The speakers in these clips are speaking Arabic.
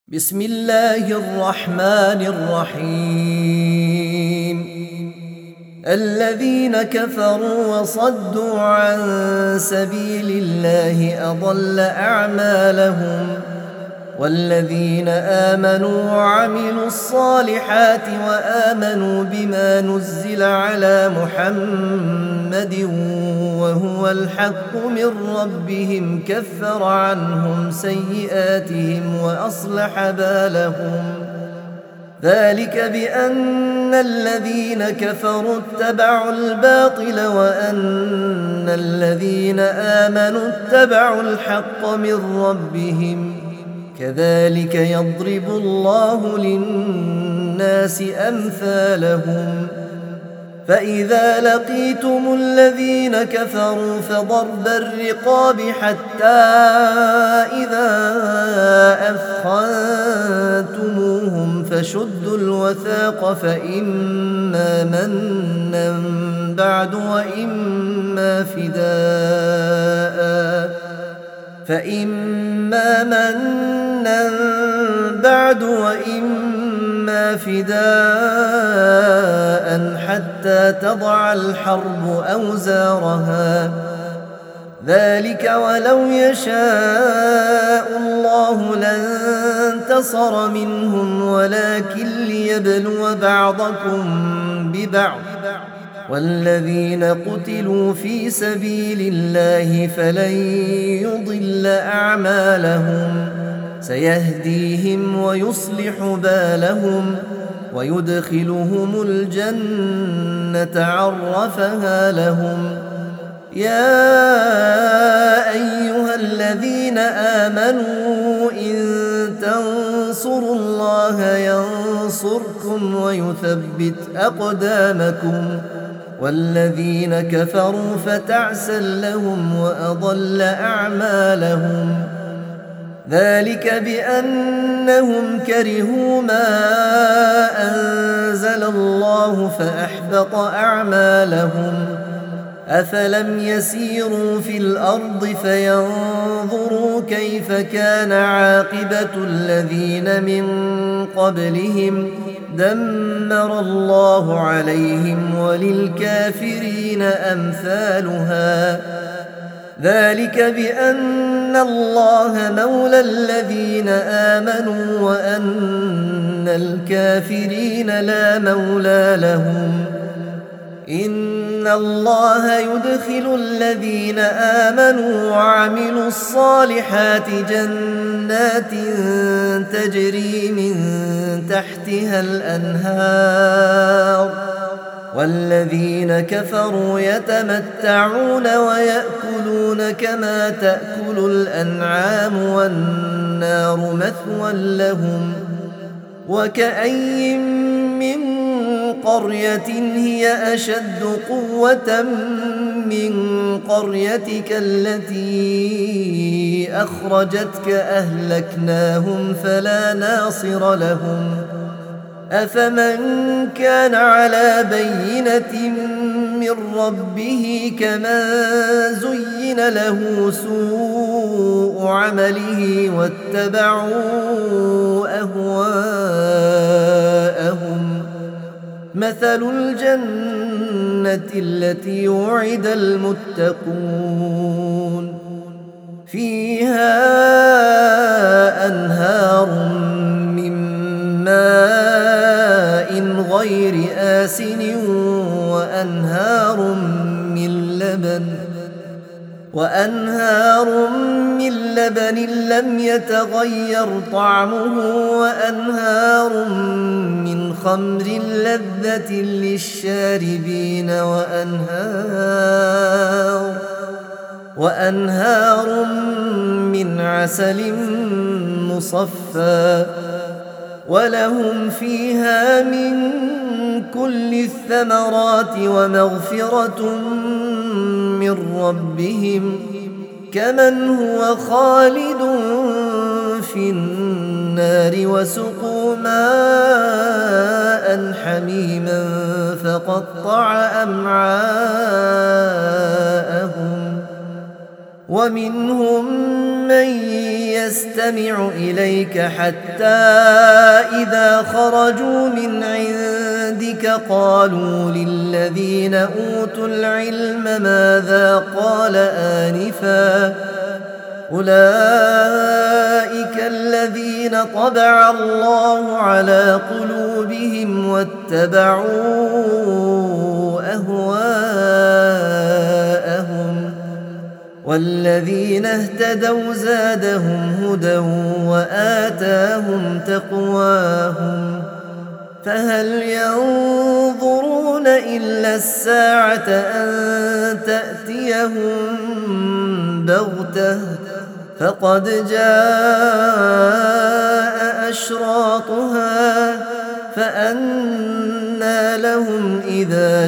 بسم الله الرحمن الرحيم. الذين كفروا وصدوا عن سبيل الله أضل أعمالهم، والذين آمنوا وعملوا الصالحات وآمنوا بما نزل على محمد وهو الحق من ربهم كفر عنهم سيئاتهم وأصلح بالهم. ذلك بأن الذين كفروا اتبعوا الباطل وأن الذين آمنوا اتبعوا الحق من ربهم، كذلك يضرب الله للناس أمثالهم. فإذا لقيتم الذين كفروا فضرب الرقاب حتى إذا أثخنتموهم فشدوا الوثاق فإما منا بعد وإما فداء حتى تضع الحرب أوزارها. ذلك ولو يشاء الله لانتصر منهم ولكن ليبلو بعضكم ببعض. والذين قتلوا في سبيل الله فلن يضل أعمالهم، سيهديهم ويصلح بالهم ويدخلهم الجنة عرفها لهم. يا أيها الذين آمنوا إن تنصروا الله ينصركم ويثبت أقدامكم، والذين كفروا فتعسا لهم وأضل أعمالهم. ذلك بأنهم كرهوا ما أنزل الله فأحبط أعمالهم. أفلم يسيروا في الأرض فينظروا كيف كان عاقبة الذين من قبلهم، دمر الله عليهم وللكافرين أمثالها. ذلك بأن الله مولى الذين آمنوا وأن الكافرين لا مولى لهم. إن الله يدخل الذين آمنوا وعملوا الصالحات جنات تجري من تحتها الأنهار، والذين كفروا يتمتعون ويأكلون كما تأكل الأنعام والنار مثوى لهم. وكأي من قرية هي أشد قوة من قريتك التي أخرجتك أهلكناهم فلا ناصر لهم. أفمن كان على بينة من ربه كمن زين له سوء عمله واتبعوا أهواءهم. مثل الجنة التي وعد المتقون فيها أنهار من ماء غير آسن وأنهار من لبن لم يتغير طعمه وأنهار من خمر لذة للشاربين وأنهار من عسل مصفى. ولهم فيها من كل الثمرات ومغفرة من ربهم، كمن هو خالد في النار وسقوا ماء حميما فقطع أمعاءهم. ومنهم من يستمع إليك حتى إذا خرجوا من عندك قالوا للذين أوتوا العلم ماذا قال آنفا أولئك الذين طبع الله على قلوبهم واتبعوا أهواءهم والذين اهتدوا زادهم هدى وآتاهم تقواهم فهل ينظرون إلا الساعة أن تأتيهم بغتة فقد جاء أشراطها فأنى لهم إذا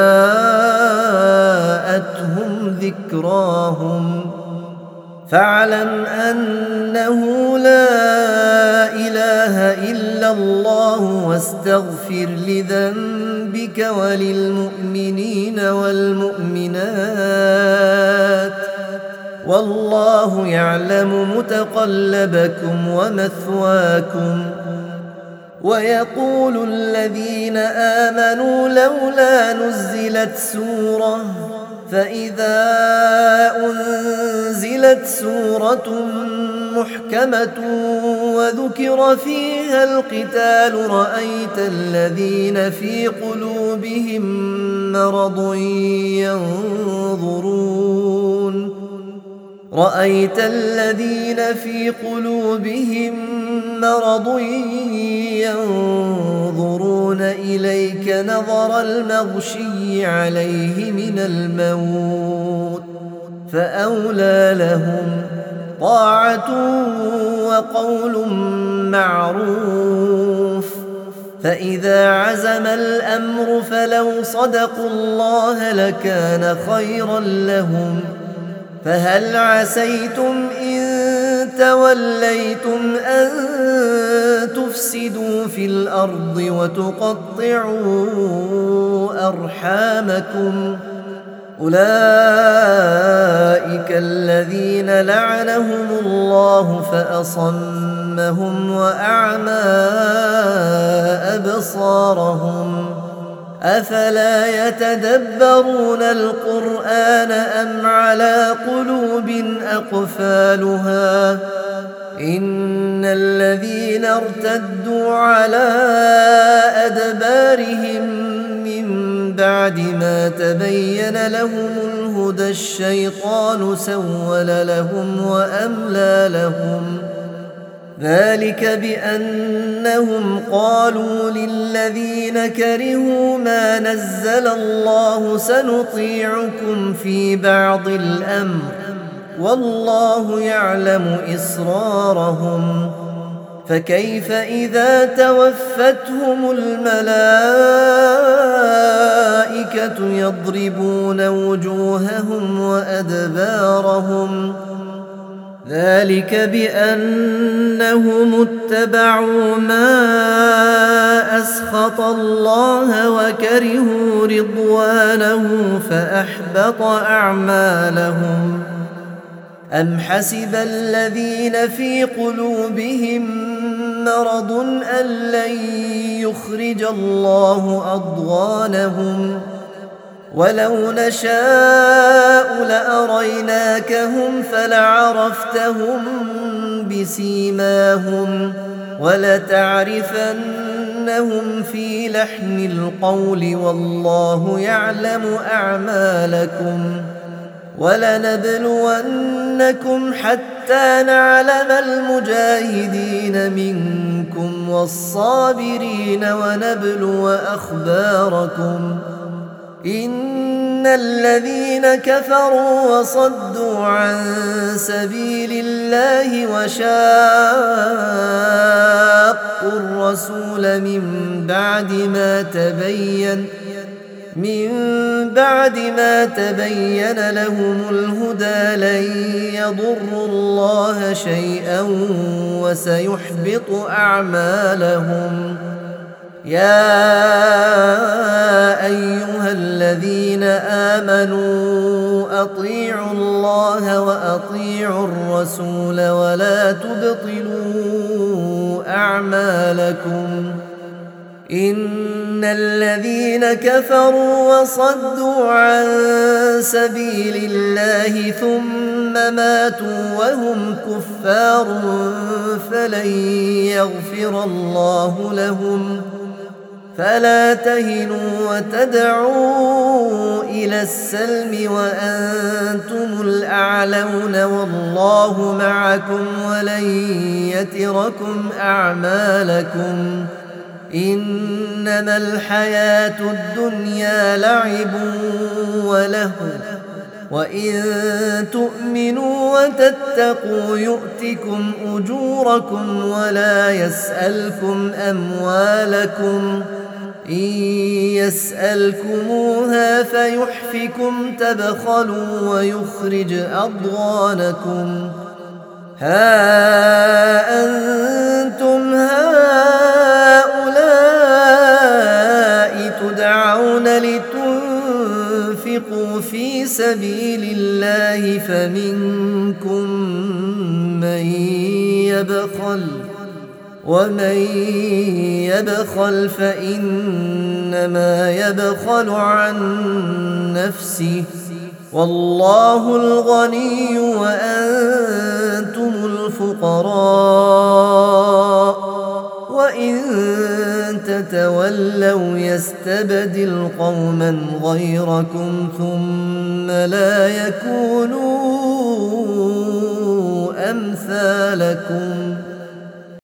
جاءتهم ذكراهم فاعلم أنه لا إله إلا الله واستغفر لذنبك وللمؤمنين والمؤمنات والله يعلم متقلبكم ومثواكم ويقول الذين آمنوا لولا نزلت سورة فإذا أنزلت سورة محكمة وذكر فيها القتال رأيت الذين في قلوبهم مرض ينظرون إليك نظر المغشي عليه من الموت فأولى لهم طاعة وقول معروف فإذا عزم الأمر فلو صدقوا الله لكان خيرا لهم فهل عسيتم إن توليتم أن تفسدوا في الأرض وتقطعوا أرحامكم أولئك الذين لعنهم الله فأصمهم وأعمى أبصارهم أفلا يتدبرون القرآن أم على قلوب أقفالها إن الذين ارتدوا على أدبارهم من بعد ما تبين لهم الهدى الشيطان سول لهم وأملى لهم ذلك بأنهم قالوا للذين كرهوا ما نزل الله سنطيعكم في بعض الأمر والله يعلم إسرارهم فكيف إذا توفتهم الملائكة يضربون وجوههم وأدبارهم ذلك بأنهم اتبعوا ما أسخط الله وكرهوا رضوانه فأحبط أعمالهم أم حسب الذين في قلوبهم مرض أن لن يخرج الله أضغانهم ولو نشاء لأريناكهم فلعرفتهم بسيماهم ولتعرفنهم في لحن القول والله يعلم أعمالكم ولنبلونكم حتى نعلم المجاهدين منكم والصابرين ونبلو أخباركم إن الذين كفروا وصدوا عن سبيل الله وشاقوا الرسول من بعد ما تبين لهم الهدى لن يضروا الله شيئا وسيحبط أعمالهم يا أيها الذين آمنوا أطيعوا الله وأطيعوا الرسول ولا تبطلوا أعمالكم إن الذين كفروا وصدوا عن سبيل الله ثم ماتوا وهم كفار فلن يغفر الله لهم فلا تهنوا وتدعوا إلى السلم وأنتم الأعلون والله معكم ولن يتركم أعمالكم إنما الحياة الدنيا لعب ولهو وإن تؤمنوا وتتقوا يؤتكم أجوركم ولا يسألكم أموالكم إن يسألكموها فيحفكم تبخلوا ويخرج أضغانكم ها أنتم هؤلاء تدعون لتنفقوا في سبيل الله فمنكم من يبخل ومن يبخل فإنما يبخل عن نفسه والله الغني وأنتم الفقراء وإن تتولوا يستبدل قوما غيركم ثم لا يكونوا أمثالكم